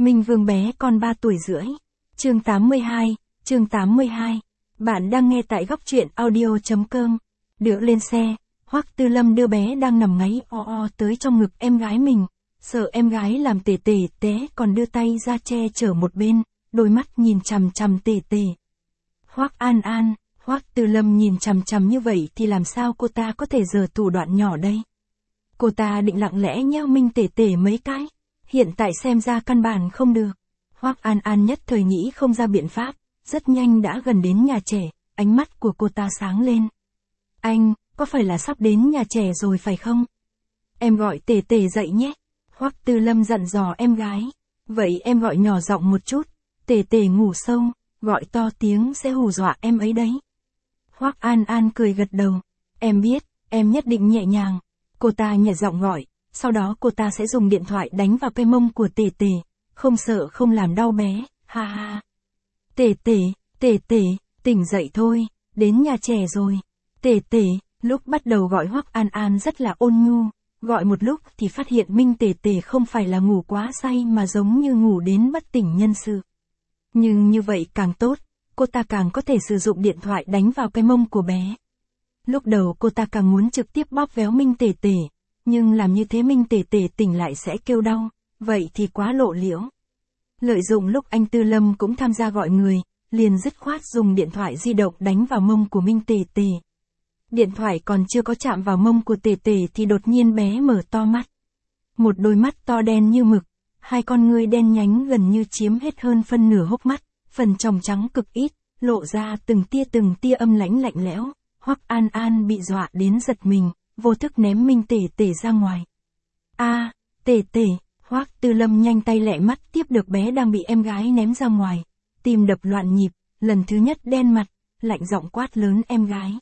Minh Vương bé con 3 tuổi rưỡi. Chương 82, chương 82. Bạn đang nghe tại góc truyện audio.com. Được lên xe, Hoắc Tư Lâm đưa bé đang nằm ngáy tới trong ngực em gái mình. Sợ em gái làm tể té còn đưa tay ra che chở một bên, đôi mắt nhìn chằm chằm tể. Hoắc An An, Hoắc Tư Lâm nhìn chằm chằm như vậy thì làm sao cô ta có thể giở thủ đoạn nhỏ đây? Cô ta định lặng lẽ nheo Minh tể mấy cái. Hiện tại xem ra căn bản không được. Hoắc An An nhất thời nghĩ không ra biện pháp, rất nhanh đã gần đến nhà trẻ, ánh mắt của cô ta sáng lên. Anh, có phải là sắp đến nhà trẻ rồi phải không? Em gọi tể dậy nhé. Hoắc Tư Lâm dặn dò em gái. Vậy em gọi nhỏ giọng một chút, tể ngủ sâu, gọi to tiếng sẽ hù dọa em ấy đấy. Hoắc An An cười gật đầu. Em biết, em nhất định nhẹ nhàng. Cô ta nhẹ giọng gọi, sau đó cô ta sẽ dùng điện thoại đánh vào cái mông của tể, không sợ không làm đau bé, ha ha. Tể, tỉnh dậy thôi, đến nhà trẻ rồi. Tể, lúc bắt đầu gọi Hoắc An An rất là ôn nhu, gọi một lúc thì phát hiện Minh tể không phải là ngủ quá say mà giống như ngủ đến bất tỉnh nhân sự. Nhưng như vậy càng tốt, cô ta càng có thể sử dụng điện thoại đánh vào cái mông của bé. Lúc đầu cô ta càng muốn trực tiếp bóp véo Minh tể, nhưng làm như thế Minh tể tỉnh lại sẽ kêu đau, vậy thì quá lộ liễu. Lợi dụng lúc anh Tư Lâm cũng tham gia gọi người, liền dứt khoát dùng điện thoại di động đánh vào mông của Minh tể. Điện thoại còn chưa có chạm vào mông của tể thì đột nhiên bé mở to mắt. Một đôi mắt to đen như mực, hai con ngươi đen nhánh gần như chiếm hết hơn phân nửa hốc mắt, phần tròng trắng cực ít, lộ ra từng tia âm lãnh lạnh lẽo. Hoắc An An bị dọa đến giật mình, vô thức ném Minh tể ra ngoài. Tể, Hoắc Tư Lâm nhanh tay lẹ mắt tiếp được bé đang bị em gái ném ra ngoài, tim đập loạn nhịp, lần thứ nhất đen mặt, lạnh giọng quát lớn em gái.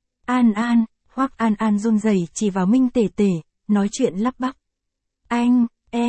An An, Hoắc An An run rẩy chỉ vào Minh tể, nói chuyện lắp bắp. Anh,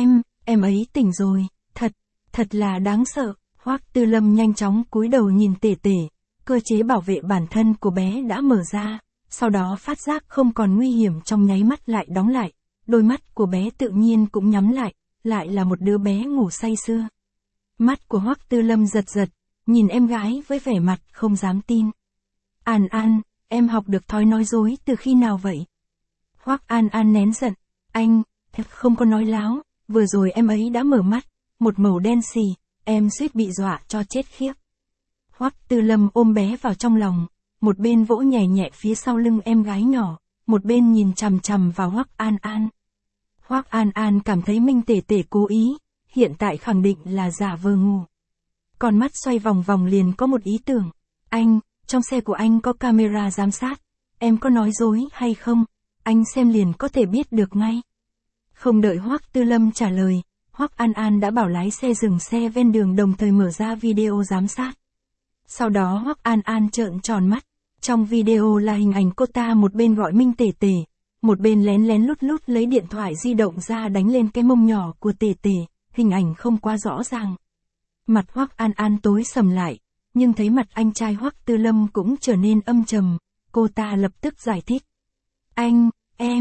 em ấy tỉnh rồi, thật là đáng sợ. Hoắc Tư Lâm nhanh chóng cúi đầu nhìn tể, cơ chế bảo vệ bản thân của bé đã mở ra, sau đó phát giác không còn nguy hiểm trong nháy mắt lại đóng lại, đôi mắt của bé tự nhiên cũng nhắm lại là một đứa bé ngủ say sưa. Mắt của Hoắc Tư Lâm giật, nhìn em gái với vẻ mặt không dám tin. An An, em học được thói nói dối từ khi nào vậy? Hoắc An An nén giận, anh, không có nói láo, vừa rồi em ấy đã mở mắt, một màu đen xì, em suýt bị dọa cho chết khiếp. Hoắc Tư Lâm ôm bé vào trong lòng, một bên vỗ nhẹ phía sau lưng em gái nhỏ, một bên nhìn chằm chằm vào Hoắc An An. Hoắc An An cảm thấy Minh tể cố ý, hiện tại khẳng định là giả vờ ngủ. Con mắt xoay vòng liền có một ý tưởng. Anh, trong xe của anh có camera giám sát, em có nói dối hay không? Anh xem liền có thể biết được ngay. Không đợi Hoắc Tư Lâm trả lời, Hoắc An An đã bảo lái xe dừng xe ven đường đồng thời mở ra video giám sát. Sau đó Hoắc An An trợn tròn mắt, trong video là hình ảnh cô ta một bên gọi Minh tể, một bên lén lút lấy điện thoại di động ra đánh lên cái mông nhỏ của tể, hình ảnh không quá rõ ràng. Mặt Hoắc An An tối sầm lại, nhưng thấy mặt anh trai Hoắc Tư Lâm cũng trở nên âm trầm, cô ta lập tức giải thích. Anh,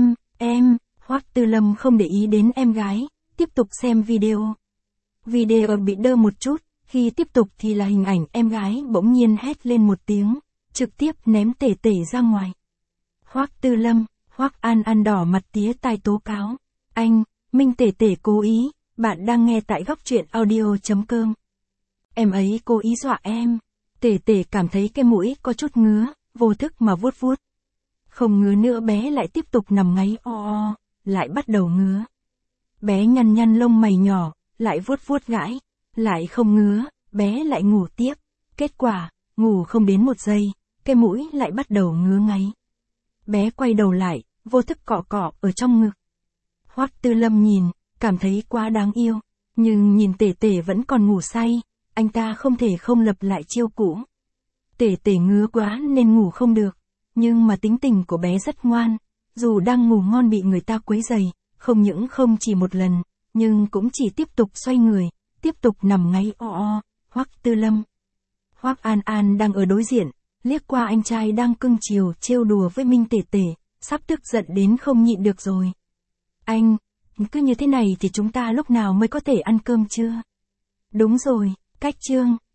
em, Hoắc Tư Lâm không để ý đến em gái, tiếp tục xem video. Video bị đơ một chút, khi tiếp tục thì là hình ảnh em gái bỗng nhiên hét lên một tiếng, trực tiếp ném tể ra ngoài. Hoắc Tư Lâm, Hoắc An An đỏ mặt tía tai tố cáo. Anh, Minh tể cố ý, bạn đang nghe tại góc truyện audio.com. Em ấy cố ý dọa em. Tể cảm thấy cái mũi có chút ngứa, vô thức mà vuốt. Không ngứa nữa bé lại tiếp tục nằm ngáy lại bắt đầu ngứa. Bé nhăn lông mày nhỏ, lại vuốt gãi, lại không ngứa, bé lại ngủ tiếp. Kết quả, ngủ không đến 1 giây, cái mũi lại bắt đầu ngứa ngáy. Bé quay đầu lại, vô thức cọ ở trong ngực. Hoắc Tư Lâm nhìn, cảm thấy quá đáng yêu, nhưng nhìn tể vẫn còn ngủ say, anh ta không thể không lập lại chiêu cũ. Tể ngứa quá nên ngủ không được, nhưng mà tính tình của bé rất ngoan, dù đang ngủ ngon bị người ta quấy rầy, không những không chỉ một lần, nhưng cũng chỉ tiếp tục xoay người, tiếp tục nằm ngáy Hoắc Tư Lâm. Hoắc An An đang ở đối diện, liếc qua anh trai đang cưng chiều trêu đùa với Minh tể, sắp tức giận đến không nhịn được rồi. Anh, cứ như thế này thì chúng ta lúc nào mới có thể ăn cơm chưa? Đúng rồi, cách chương.